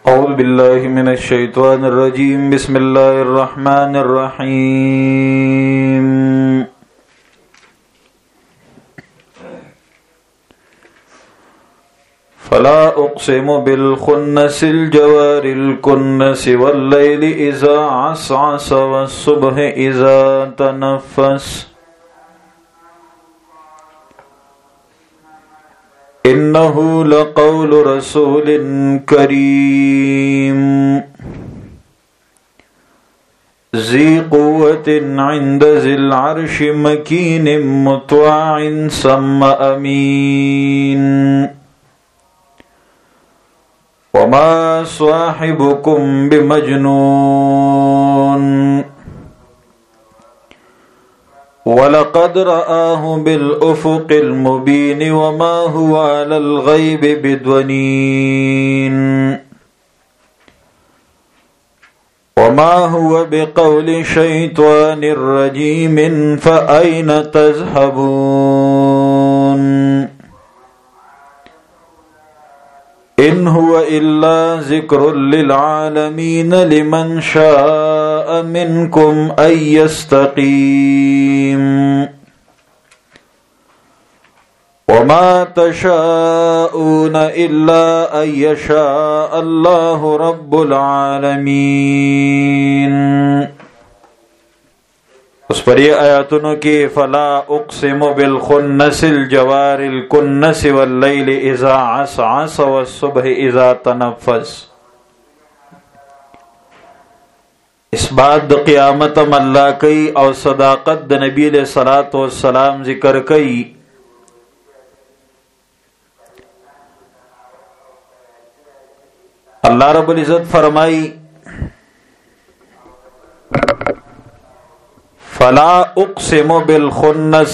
أعوذ بالله من الشيطان الرجيم بسم الله الرحمن الرحيم فلا أقسم بالخنس الجوار الكنس والليل إذا عسعس والصبح إذا تنفس إنه لقول رسول كريم ذي قوة عند ذي العرش مكين مطاع ثم أمين وما صاحبكم بمجنون ولقد رآه بالأفق المبين وما هو على الغيب بدونين وما هو بقول شيطان رجيم فأين تذهبون إن هو إلا ذكر للعالمين لمن شاء منكم أن يستقيم وما تشاءون إلا أن يشاء الله رب العالمين. اس پر یہ آیاتوں کی فلا اقسم بالخنس الجوار الکنس واللیل اذا عسعس والصبح اذا تنفس. اس بات د قیامت اللہ کئی اور صداقت د نبی علیہ الصلوۃ والسلام ذکر کئی. اللہ رب العزت فرمائی فلا اقسم بالخنس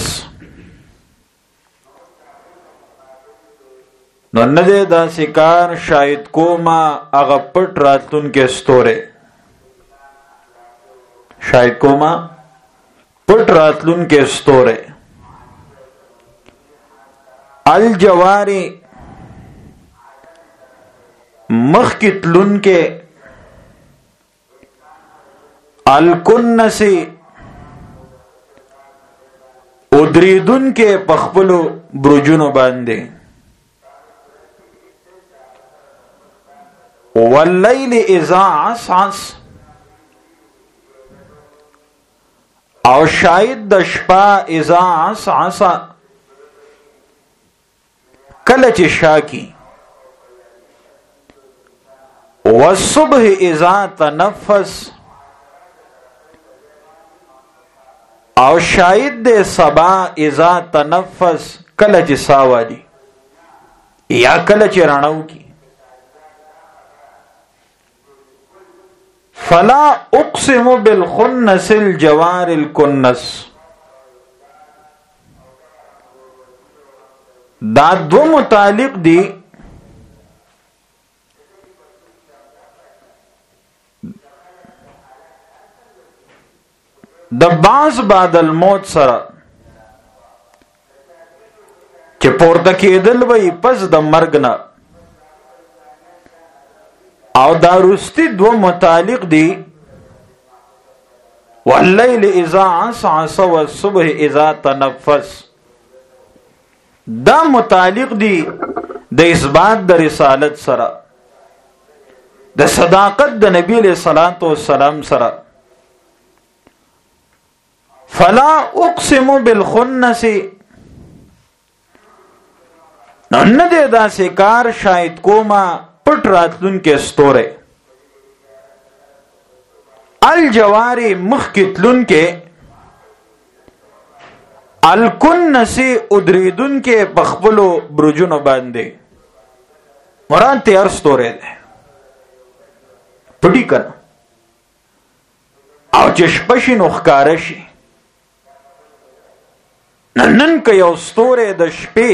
نو ندے دا سکار شاید کوما اغا پٹ راتلون کے ستورے شاید کوما پٹ راتلون کے ستورے الجواری مخکتلون کے الکنسی ادریدن کے پخپلو برجنو باندے واللیل اذا عسعس او شاید د شپا اذا عسعس کلچ شاکی والصبح اذا تنفس او شاید دے سبا اذا تنفس کلچ ساوالی یا کلچ رانو کی. فلا اقسم بالخنس الجوار الکنس دا دو متعلق دی د بعض بعد الموت سره چې پورته کېدل وي پس د مرګ نه او دا رستی دو متعلق دی واللیل اذا عسعس والصبح اذا تنفس. دا متعلق دی د اثبات د رسالت سره د صداقت د نبی علیہ الصلوۃ والسلام سره. فلا اقسم بالخنس نن دے دا سکار شاید کوما پٹ راتلون کے ستورے الجواری مخکتلون کے الکنس ادریدن کے پخپلو برجنو باندے مران تیار ستورے دے پٹی کنا او چشپشی نخکارشی نن که یو ستوره د شپې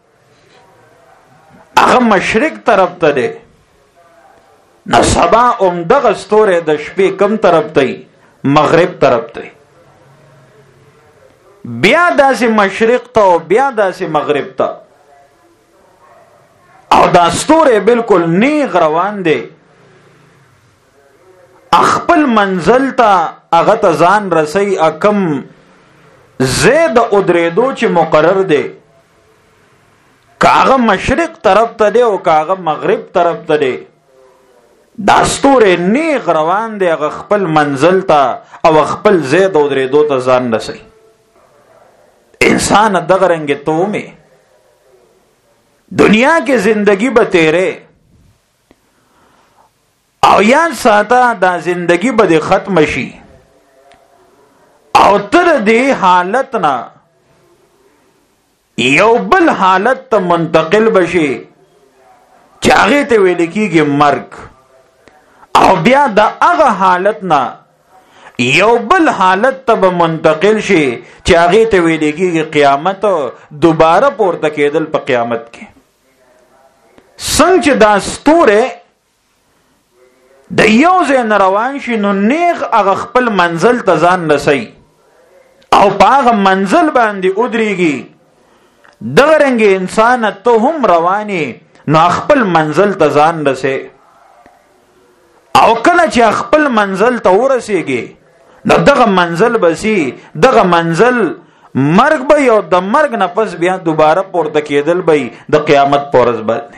هغه مشرق طرف ته دی نو سبا دغه ستوره د شپې کم طرف ته مغرب طرف ته بیا داسې مشرق ته او بیا داسې مغرب ته او دا ستوره بالکل نیغ روان دی خپل منزل ته هغه ته ځان رسي اکم زید ادریدو چې مقرر دی، کاغه مشرق طرف ته دی او کاغه مغرب طرف ته دی، دا ستوره نیغ روان دی هغه خپل منزل ته او خپل زید ادریدو ته ځان رسي. انسان دغه رنګ ته مې دنیا کې زندگی به تیرے او یاد ساته دا زندگی به ختم شي او تر دې حالت نه یو بل حالت ته منتقل بشي چې هغه ته ویل کېږي مرګ، او بیا د هغه حالت نه یو بل حالت ته منتقل شي چې هغه ته ویل کېږي قیامت، دوباره پورته کېدل په قیامت کې. څنګه چې دا ستوره د یو ځای نه روان شي نو نیغ هغه خپل منزل ته ځان رسي او په هغه منزل باندې ودرېږي، دغه رنګ انسان ته هم رواني نو خپل منزل ته ځان رسي. او کله چې خپل منزل ته ورسېږي نو دغه منزل بسي، دغه منزل مرګ به او د مرګ نه پس بیا دوباره پورته کېدل به د قیامت په ورځ باندې.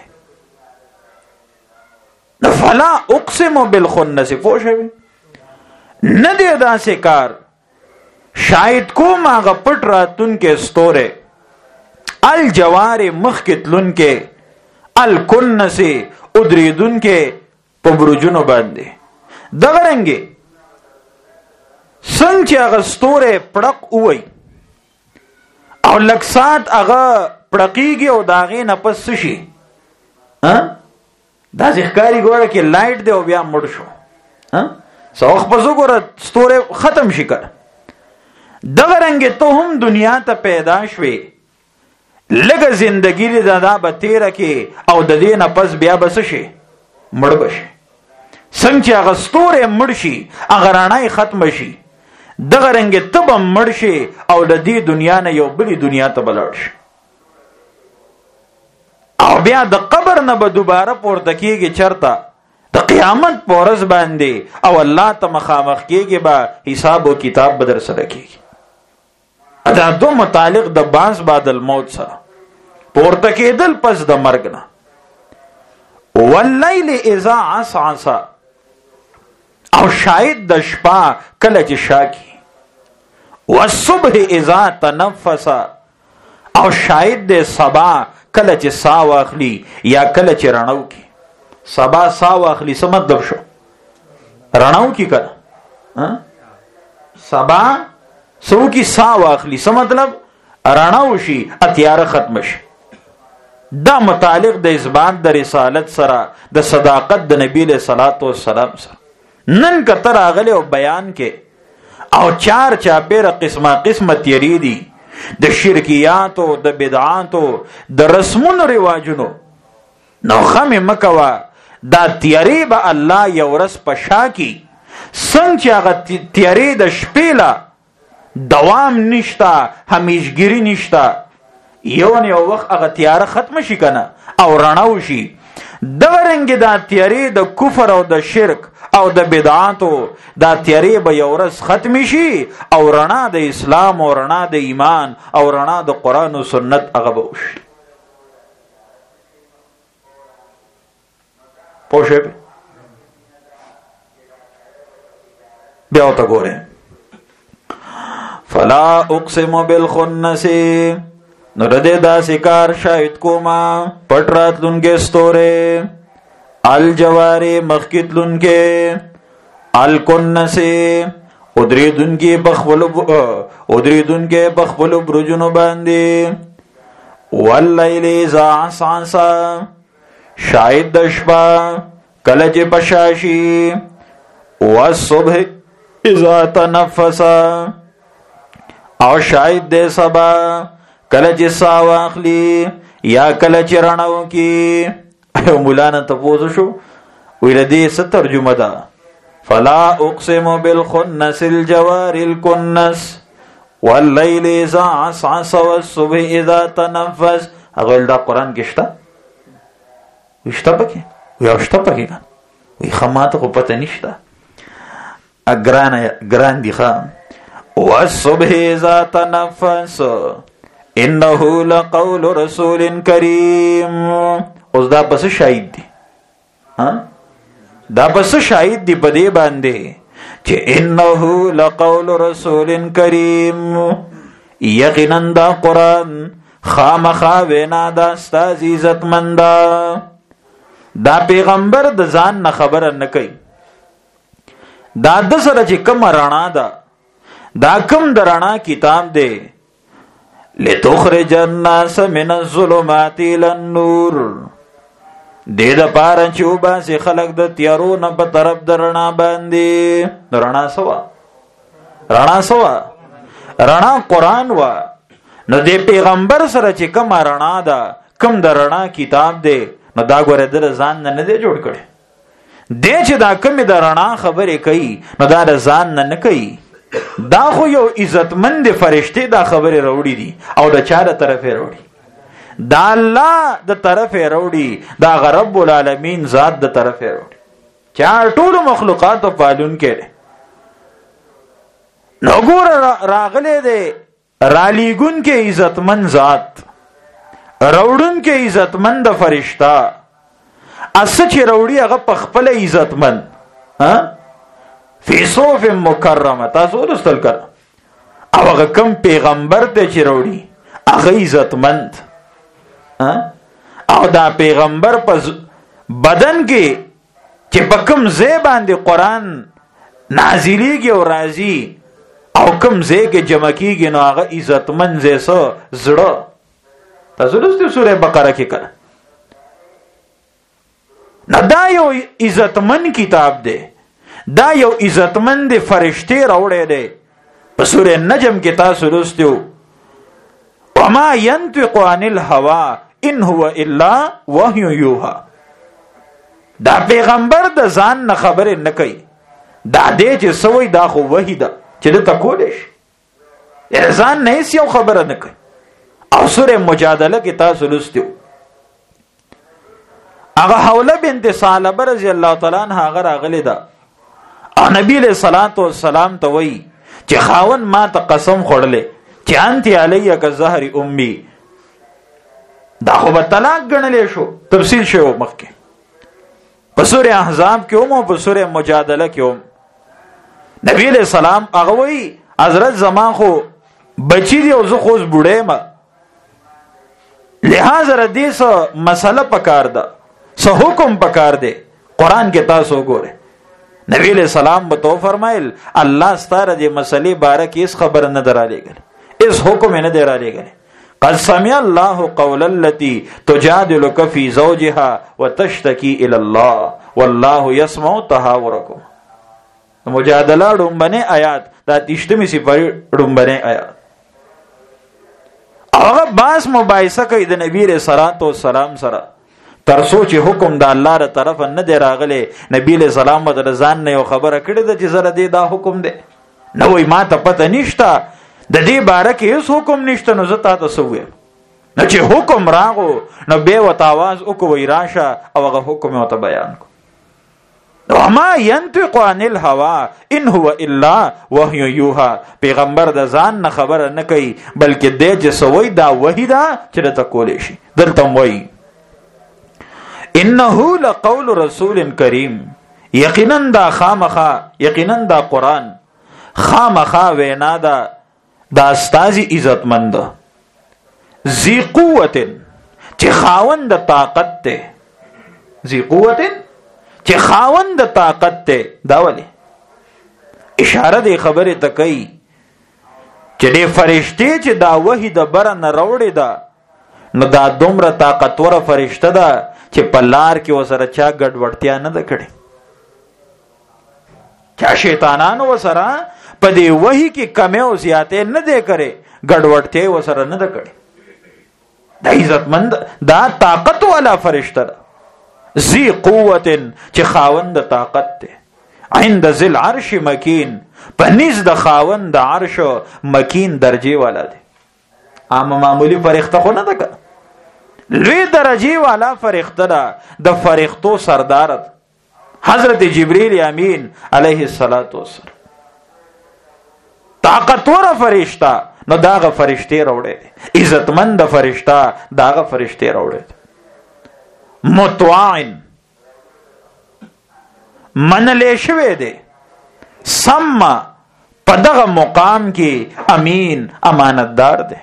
فلا اقسم بالخنس، پوښوي نه دی داسې کار شاید کوم هغه پټ راتون کې ستوره الجوار مخکتلون کې الکنس ادریدون کې په برجونو باندې. دغه رنګي څنګه چې هغه ستوره پړق وای او لکسات هغه پړقیږي او داغې نه پس شي، دا ځخکاری ګوره کې لایټ دی او بیا مړ شو، سوخ په زو ګوره ستوره ختم شي کړه. دغه رنګ ته هم دنیا ته پیدا شوي، لږه زندگی دې دا به تیره کې او د دې نه پس بیا بس شي مړ بشي. څنګه چې هغه ستوره مړ شي هغه رڼا ختم شي، دغه رنګ ته به مړ شي او د دې دنیا نه یو بلی دنیا ته بلاړ شي او بیا د قبر نه به دوباره پورته کېږي چرته د قیامت په ورځ باندې او الله ته مخامخ کېږي، به حساب او کتاب به در سره کېږي. دا دو متعلق د باز بعد الموت سره پورته کېدل پس د مرګ نه. واللیل اذا عسعس، او شاید د شپه کله چې شاکی، والصبح اذا تنفس، او شاید د سبا کله چې سا واخلي یا کله چې رڼاو کی. سبا سا واخلي څه مطلب شو؟ رڼاو کی کله سبا سو کی سا واخلي څه مطلب؟ رڼاو شي اتیار ختم شي. دا متعلق د اثبات د رسالت سره د صداقت د نبی له صلوات و سلام سره. نن کتر اغله او بیان کې او چار چاپیره قسمه قسمه تیری دي د شرکیات او د بدعات او د رسمونو رواجونو. نو خمه مکوا دا تیری به الله یو ورځ پشا کی، څنګه چې هغه تیری د شپېلا دوام نشتا، همیشګری نشتا، یو نه یو وخت هغه تیار ختم شي کنه او رڼاو شي. دغه رنګ دا تیری د کفر او د شرک او د بدعاتو دا تیری به یو ورځ ختم شي او رڼا د اسلام او رڼا د ایمان او رڼا د قران او سنت هغه به وشي. پوښښ بیا تا ګوره فلا اقسم بالخنس، نو رده دا سکار شاید کوما پٹ رات لنگے ستورے الجواری مخکت لنگے الکنسے ادریدن کے بخبلو برجنو باندے واللیل اذا عسعسا، شاید دشبا کلچ پشاشی والصبح اذا تنفسا، او شاید دے سبا کلچ سا واخلی یا کلچ رنو کی. ایو مولانا تپوزو شو ویل دی ست ترجمه دا فلا اقسم بالخنس الجوار الکنس واللیل اذا عسعس والصبح اذا تنفس. اغل دا قرآن کشتا وشتا پکی وی اوشتا پکی کن وی خمات کو پتہ نشتا. ګران دي ښه. والصبح اذا تنفس انه لقول رسول کریم. اوس دا پس شاهد دي، دا پس شاهد دي په دې باندې چې انه لقول رسول کریم، یقینا دا قرآن خامخا وینا دا استاز عزت مندا. دا پیغمبر د ځان نه خبره نه کوي، دا د سره چې کوم رڼا ده، دا کوم د رڼا کتاب دی. لتخرج الناس من الظلمات الى النور، دې د پاره چې وباسي خلق د تیارو نه په طرف د رڼا باندې. رڼا سوا، رڼا سوا، رڼا قرآن وا. نو دې پیغمبر سره چې کوم رڼا ده، کوم د رڼا کتاب دی، نو دا ګوره د ځان نه دی جوړ کړي. دې چې دا کوم د رڼا خبرې کوي، نو دا د ځان نه کوي. دا خو یو عزتمند فرشته دا خبره راوړي دي، او د چا د طرفه راوړي؟ دا الله د طرفه راوړي، دا رب العالمین ذات د طرفه راوړي. چا ټول مخلوقات پالون کړي. نو ګور راغله دي رالیګون کې عزتمن ذات، راوړون کې عزتمند فرشتہ، اس چې راوړي هغه په خپل عزتمن. فی صوف مکرمه، تاسو ورستل کړه. او هغه کم پیغمبر ته چې راوړي هغه عزتمند. او دا پیغمبر په بدن کې چې په کوم ځای باندې قرآن نازلیږي او راځي، او کوم ځای کې جمع کیږي، نو هغه عزتمند ځای سو زړه. تاسو ورستل سورې بقره کې کړه. نو دا یو عزتمن کتاب دی، دا یو عزتمند فرشتي راوړی دی. په سورې نجم کې تاسو لوستو وما ينطق عن الهوى ان هو الا وحي يوحى. دا پیغمبر د ځان نه خبرې نه کوي، دا دې چې سوی دا خو وحي ده چې د تکول شي. ځان نه هیڅ یو خبره نه کوي. او سورې مجادله کې تاسو لوستو هغه حوله بنت ثعلبه رضی الله تعالی عنها هغه راغلی ده، او نبی علیہ الصلوۃ والسلام ته وی چې خاون ما ته قسم خوړلې چې انت علی کظهر امي. دا خو به طلاق ګڼلې شو، تفصیل شو مخکې په سورې احزاب کې هم او په سورې مجادله کې هم. نبی علیہ السلام هغه وی حضرت زما خو بچی دی او زه خو بوډه ما، لہذا ردی سو مسله پکار ده، سو حکم پکار ده. قرآن کې تاسو ګوره نبی علیہ السلام به تو فرمایل الله ستاره دې مسلې باره کې اس خبر نه درالېګل، اس حکم نه درالېګل. قد سمع الله قول التي تجادلك في زوجها وتشتكي الى الله والله يسمع تحاوركم. مجادله ډومبنه آیات، دا 30 سپاری ډومبنه آیات. هغه باس مباحثه کوي د نبی رسول الله والسلام سره، تر سوچ حکم د الله تر طرف نه دی راغلی. نبی له سلام د ځان نه یو خبره کړې ده چې زره دی دا حکم دی، نو وای ما ته پته نشته د دې باره کې هیڅ حکم نشته. نو زه تاسو سوې نو چې حکم راغو نو به وت आवाज وکوي راشه او هغه حکم وت بیان کو. وما ينطق عن الهوى ان هو الا وحي يوحى. پیغمبر د ځان نه خبره نه کوي بلکې د چې سوي دا وحي ده چې ته کولې شي. دلته وایي انه لقول رسول کریم، یقینا دا خامخا، یقینا دا قرآن خامخا وینا دا دا استازی عزتمند، ذی قوت چې خاوند د طاقت ته، ذی قوت چې خاوند د طاقت ته. دا ولی اشاره دی خبره ته کوي چې د فرشتي چې دا وحی د بره نه راوړي ده، نو دا دومره طاقتور فرشته ده چې په لار کې وسره چا ګډوډتیا نه ده کړې، چا شیطانانو وسره په دې وحی کې کمی او زیاتې نه دی کړې، ګډوډتیا وسره نه ده کړې. دا عزتمند، دا طاقت والا فرشته ده. ذی قوت چې خاوند طاقت ته، عند ذل عرش مکین، په نس د خاوند د عرش مکین درجه والا دی. عام معمولی فرښتہ خو نه ده، لوی درجه والا فرښتہ ده، د فرښتو سردار حضرت جبرئیل امین علیه الصلاۃ والسلام. طاقتور فرشتہ نو داغه فرشتي راوړي، عزتمند فرشتہ داغه فرشتي راوړي. مطاعن منلې شوی دی، سم په دغه مقام کې امین امانتدار دی.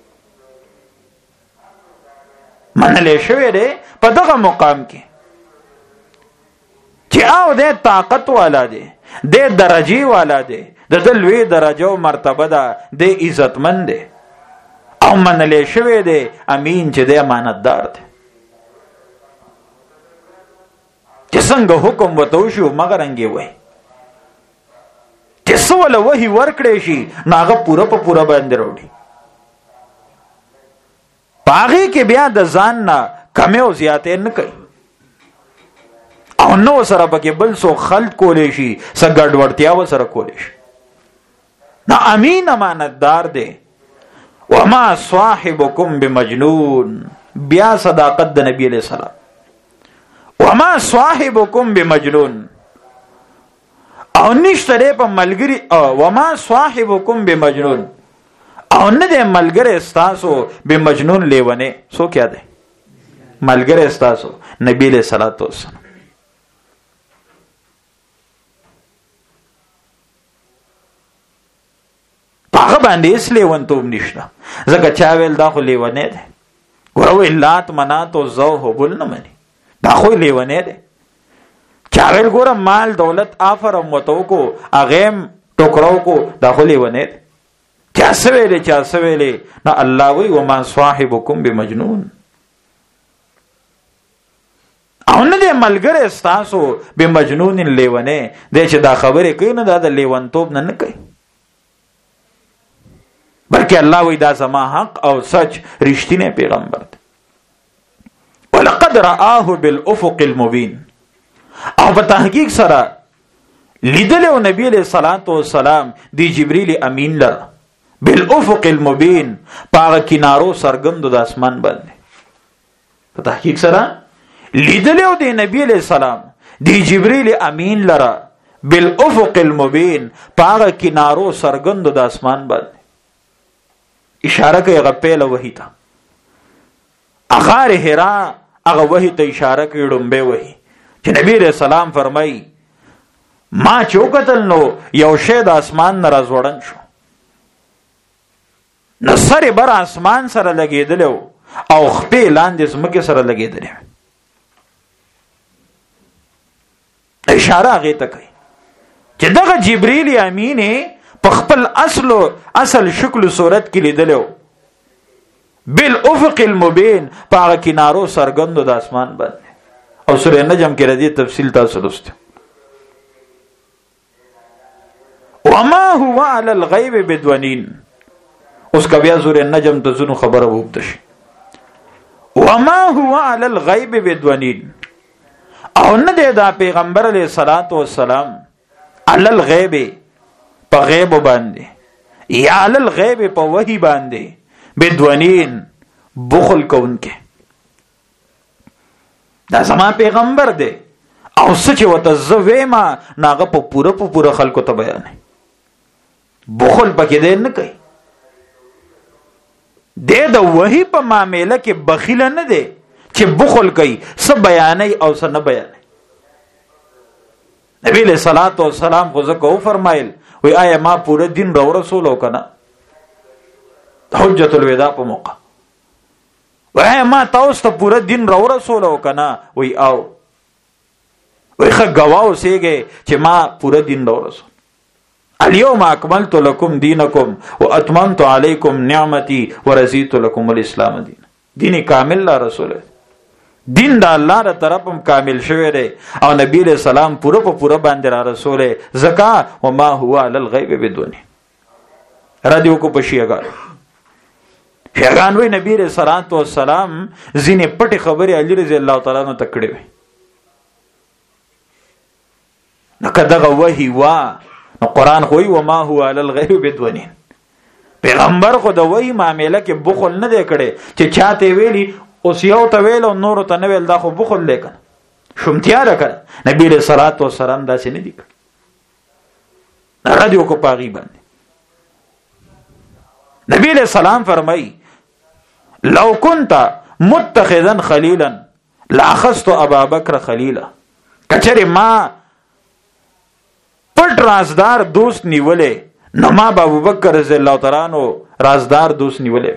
منلې شوی دی په دغه مقام کې چې او د طاقت والا دی، د درجه والا دی، د لوی درجه او مرتبه ده، د عزتمند دی او منلې شوی دی امین چې د امانتدار دی. چې څنګه حکم وته شو مګرنګي وای چې سوال وਹੀ ورکړې شي ناغه پوره په پوره باندې وروړي. پاغي کې بیا د ځان نه کمه او زیاتې نه کوي او نو سره پکې بل سو خلط کولې شي، سګړ ورتیا و سره کولې شي. نا امین امانتدار دی. وما صاحبکم بمجنون، بیا صداقت د نبی علیہ السلام. وما صاحبکم بمجنون، او نشته په ملګری، وما صاحبکم بمجنون، او نه دی ملګری استاسو بمجنون لیونه. سو کیا دی ملګری استاسو؟ نبی علیہ الصلوۃ والسلام. هغه باندې اس لیونتوب نشته، ځکه چا ویل دا خو لیونه دی. ګوره لات منات او زو هبل نه مني، دا خو لیونه دی. چا ویل ګوره مال دولت آفر متو کو اغم ټوکرو کو، دا خو لیونه دی. چا سویلې چا سویلې نه الله وی وما صاحبکم بمجنون. او نه دې ملګری استاسو بمجنون لیونه دې چې دا خبرې کوي نه دا د لیونتوب نه کوي، بلکې الله وی دا زما حق او سچ رښتینی پیغمبر دی. ولقد رآه بالافق المبین، او په تحقیق سره لیدل او نبی علیہ الصلوۃ والسلام دی جبرئیل امین لره بالافق المبین، پاغه کینارو سرګندو د اسمان باندې. په تحقیق سره لیدل او دی نبی علیہ السلام دی جبرئیل امین لره بالافق المبین، پاغه کینارو سرګندو د اسمان باندې. اشاره کوي غپېله وحی ته، اغار حرا هغه وحی ته اشاره کوي، ډومبه وحی چې نبی رسول سلام فرمایي ما چوکتل نو یو شی د اسمان نه راځوړن شو، نو سره بر اسمان سره لګېدل او خپې لاندې زمکه سره لګېدل. اشاره هغه ته کوي چې دغه جبرئیل امین په خپل اصل شکل صورت کې لیدلو بالافق المبین، په کینارو سرګندو د اسمان باندې. او سورہ نجم کې ردی تفصیل تاسو لوستو. وما هو على الغیب بدونین، اوس کا بیا سورہ نجم ته زونو خبره ووبد شي. وما هو على الغیب بدونین، او نه دی دا پیغمبر علیہ الصلوۃ والسلام علی الغیب په غیب باندې، یا علی الغیب په وحی باندې بدونین بخل کوونکې. دا زما پیغمبر دی او سچ وته زویما ناغه په پوره خلکو ته بیان. بخل پکې دی نه کوي، د وحی په معاملې کې بخیل نه دی چې بخل کوي، څه بیانای او څه نه بیانای. نبی علیہ الصلوۃ والسلام خو ځکه فرمایل وی آیا ما پورا دین رو رسول ہو کنا حجت الوداع په موقع، وی آیا ما تاوستا پورا دین رو رسول ہو کنا، وی آو وی خواہ گواو سیگے چه ما پورا دین رو رسول. اليوم اکملت لکم دینکم و اتممت علیکم نعمتی و رضیت لکم الاسلام دین. دین کامل لا رسول ہے، دین دا الله را طرفم کامل شوی دی او نبی علیہ السلام پورا باندې را رسول ہے. زکا وما هو علی الغیب بدون رادیو کو پشیګان شیګان وی نبی علیہ الصلوۃ والسلام زینه پټي خبره علی رضی الله تعالی عنہ تکړه وی. نو کداغه وحی وا نو قران خو وما هو علی الغیب بدون، پیغمبر خو د وحی معاملې کې بخل نه دی کړي چې چاته ویلی اوس یو ته ویل او نور ته نه ویل، دا خو بخل لیکن شومتیا راکړه. نبی رسول الله صلوات والسلام داسې نه دی کړ، رادیو کو پاغي باندې نبی علیہ السلام فرمائی لو كنت متخذا خلیلا لاخذت ابا بکر خلیلا، کچری ما پټ رازدار دوست نیولې نو ما ابو بکر رضی الله تعالی عنہ رازدار دوست نیولې.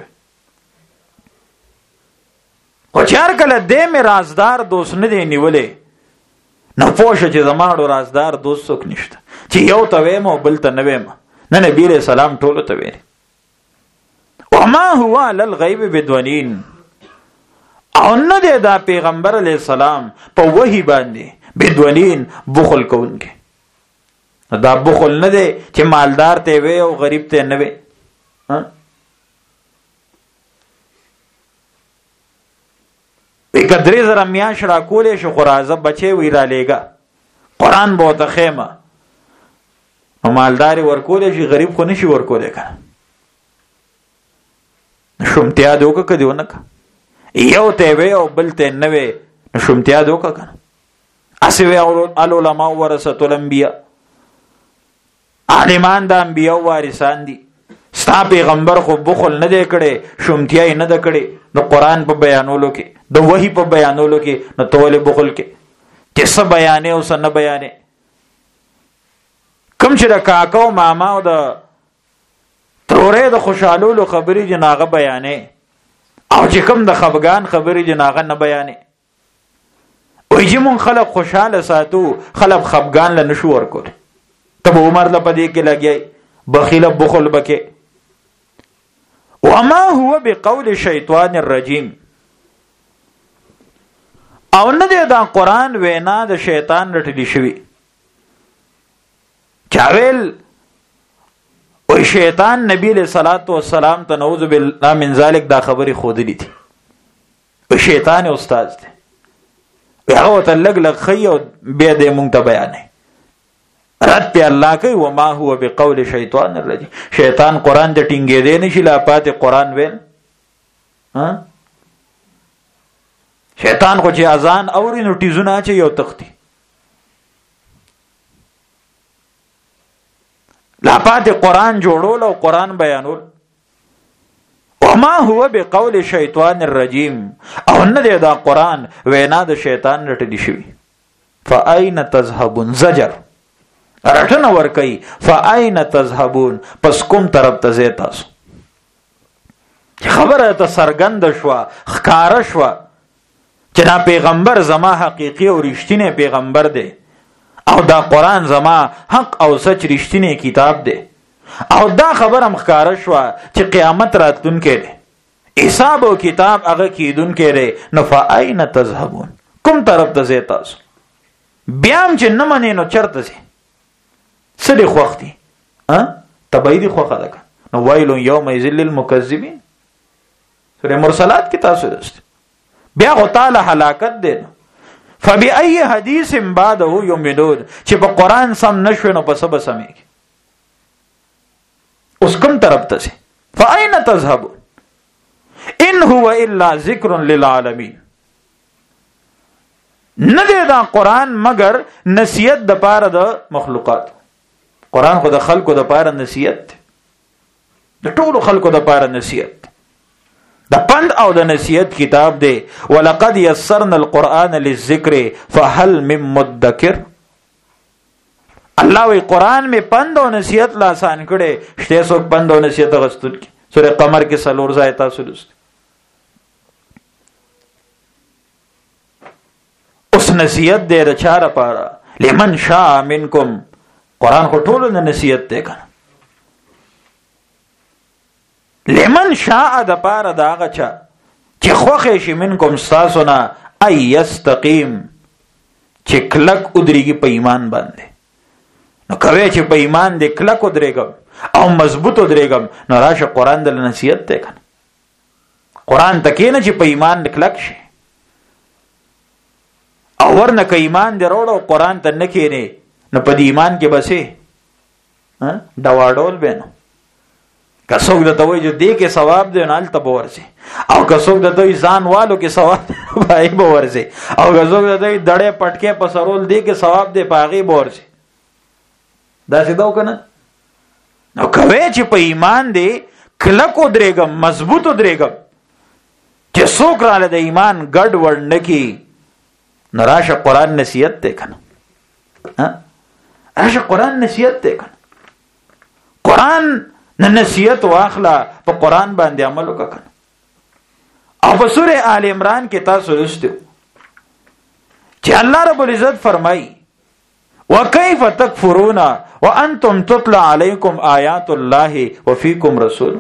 او چار کله دې مې رازدار دوست نه دی نیولې نو پوښه چې زماړو رازدار دوست څوک نشته چې یو ته ویم او بل ته نه ویم. نه نبی علیہ السلام ټولو ته ویل وما هو علی الغیب بدونین، او نه دی دا پیغمبر علیہ السلام په وحی باندې بدونین بخل کوونکی. دا بخل نه دی چې مالدار ته وي او غریب ته نه وي. کدرې زره میاش را کولې شو خرازه بچي وی را لېګا قرآن به ته خیمه او مالداري ورکولې شي غریب خو نشي ورکولې کنه. شومتیا دوکه کدی ونکه یو ته وی او بل ته نه وي شومتیا دوکه کنه. اسی وی العلماء ورثه الانبیاء، عالمان د انبیاء وارثان دي. ستا پیغمبر خو بخل نه دی کړي شومتیا نه ده کړي نو قرآن په بیانولو کې د وحی په بیانولو کې نو تول بخل کې چې څه بیانې او څه نه بیانې. کوم چې د کاکا او ماما او د ترورې د خوشحالولو خبرې جناغه بیانې او چې کوم د خفګان خبرې جناغه نه بیانې. وایي چې مونږ خلک خوشحاله ساتو خلک خفګان له نشو ورکول. ته به عمر له پدې کې لګیای بخیل بخل بکې. وما هو بقول شیطان الرجیم، او نه دی دا قرآن وینا د شیطان رټلی شوی. چاویل او شیطان نبی علیہ الصلوۃ والسلام ته نعوذ بالله من ذلک دا خبري خودلی دي. او شیطان استاد دی هغه ته لګ لګ خي او به دې مونږ ته بیانې رد په الله کوي. وما هو بقول شیطان الرجیم، شیطان قرآن د ټینګې دی نشي لا پاتې قرآن ویل. شیطان خو چې اذان اوري نو ټیزونه چې یو تختی لا پاتې قرآن جوړول او قرآن بیانول. وما هو بقول شیطان الرجیم، او نه دی دا قرآن وینا د شیطان رټلی شوی. فاین تذهبون زجر رټنه ور کوي. فاین تذهبون پس کوم طرف ته ځئ تاسو؟ خبره ته سرګند شوه ښکاره شوه چې دا پیغمبر زما حقیقي او رښتینی پیغمبر دی او دا قرآن زما حق او سچ رښتینی کتاب دی او دا خبره مخکاره شوه چې قیامت راتلونکی دی حساب او کتاب هغه کیدونکی دی. نو فاین تذهبون کوم طرف ته ځئ تاسو؟ بیا هم چې نه منې نو چرته ځئ؟ څه دی خوښ دي طبعی دی خوښه ده نو ویل یومئذ للمکذبین سورہ مرسلات کی تاسو دست بیا غو تعالی هلاکت دی. فبأي حدیث بعده یؤمنون، چې په قرآن سم نشوي نو په څه به سمېږي؟ اوس کوم طرف ته ځي؟ فأين تذهبون ان هو الا ذکر للعالمین. نه دی دا قرآن مگر نصیحت د پاره د مخلوقات. قرآن خو د خلکو د پاره نصیحت دی، د ټولو خلکو د پاره نصیحت دی، د پند او د نصیحت کتاب دی. ولقد یسرنا القرآن للذکر فهل من مدکر. الله وی قرآن می پند او نصیحت لا آسان کړي شته څوک پند او نصیحت غستون کی. سورہ قمر کې سلور ځای تاسو لست. اوس نصیحت دی د چا لپاره؟ لمن شاء منکم. قرآن خو ټولو نه نصیحت دی کنه. لمن شاء د پاره دا هغه چا چې خوښ شي منکم تاسو نه ای یستقیم چې کلک ودرېږي په ایمان باندې. نو کوي چې په ایمان دې کلک ودرېږم او مضبوط ودرېږم نو راشه قرآن د نصیحت دی کنه. قرآن تکې نه چې په ایمان دې کلک شي او ورنه که ایمان دې وروړو قرآن ته نه کېنې نو په دې ایمان کې بسې ډواډول به نو. که څوک درته وایي چې دې کې ثواب دی نو هلته به ورځې، او که څوک درته وایي ځان والو کې ثواب دی په هغې به ورځې، او که څوک درته وایي دړې پټکې په سرول دې کې ثواب دی په هغې به ورځې. داسې ده که نه؟ نو کوې چې په ایمان دی کلک ودرېږم، مضبوط ودرېږم چې څوک راله د ایمان ګډ وډ نه کي. نو راشه قرآن نصیحت دی کنه، راشه قرآن نصیحت دی کنه. قرآن نه نصیحت واخله، په قرآن باندې عمل وکړه کنه. او په سوره آل عمران کې تاسو لوستو چې الله رب العزت فرمایي وَكَيْفَ تَكْفُرُونَ وَأَنْتُمْ تُتْلَى عَلَيْكُمْ آيَاتُ اللَّهِ وَفِيكُمْ رَسُولٌ.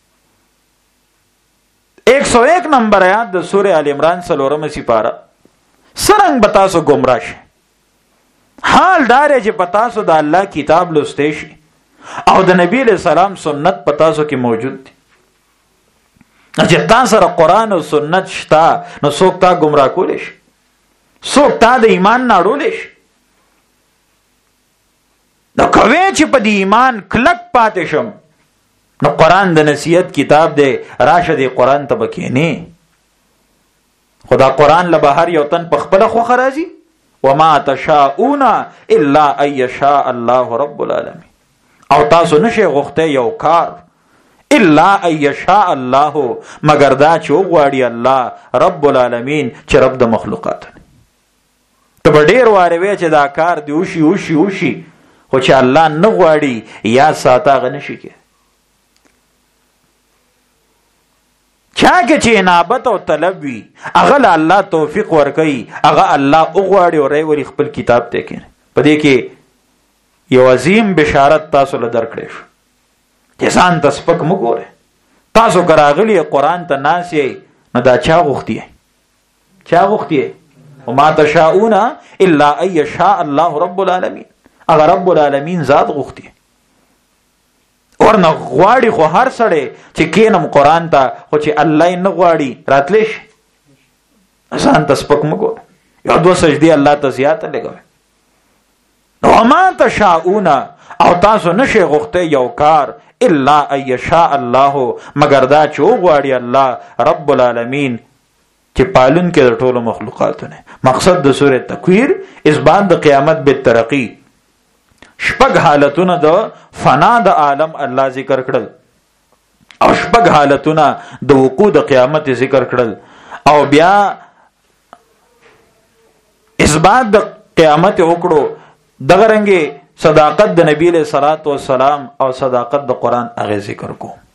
101 نمبر آیات د سوره آل عمران 4 سپاره. سرنګ بتاسو گمراه شي، حال دار چې پتاسو د الله کتاب لسته شي او د نبی له سلام سنت پتاسو کې موجود دي. چې تاسو سره قرآن او سنت شتا، نو څوک تا گمراه کولې شي، څوک تا د ایمان نه اړولې شي. نو کوي چې په دې ایمان کلک پاتې شم، نو قرآن د نصیحت کتاب دی، راشه دی قرآن ته بکینی. خدا قرآن له بهر یو تن په خپل خو خرازي وما تشاؤون الا ان يشاء الله رب العالمین. او تاسو نشئ غوښته یو کار الا ان يشاء الله، مگر دا چې وغواړي الله رب العالمین چې رب د مخلوقات. ته به ډیر واره وی چې دا کار دی وشي وشي وشي، خو چې الله نه غواړي یا ساته غ نشي کې. چا کې چې انابت او طلب وي هغه الله توفیق ورکوي، هغه الله وغواړي او ری وری خپل کتاب ته کې. په دې کې یو عظیم بشارت تاسو له درکړې شو چې ځان ته سپک مه ګورئ. تاسو که راغلي قرآن ته ناست یئ، نو دا چا غوښتي یئ؟ چا غوښتي یئ؟ وما تشاؤون الا ان يشاء الله رب العالمین. هغه رب العالمین ذات غوښتي. ورنه غواړي خو هر سړی چې کینم قرآن ته، خو چې الله نه غواړي راتلی شي. ځان ته سپک مه ګوره، یو دوه سجدې الله ته زیاته لګوئ. وما تشاؤون، او تاسو نشئ غوښته یو کار الا ان يشاء الله، مگر دا چې وغواړي الله رب العالمین چې پالون کې د ټولو مخلوقاتونه. مقصد د سوره تکویر اثبات د قیامت بالترقی. شپږ حالتونه د فنا د عالم الله ذکر کړل، او شپږ حالتونه د وقوع د قیامت ذکر کړل، او بیا اثبات د قیامت وکړو. دغه رنګه صداقت د نبی له صلوات و سلام او صداقت د قرآن هغه ذکر کو.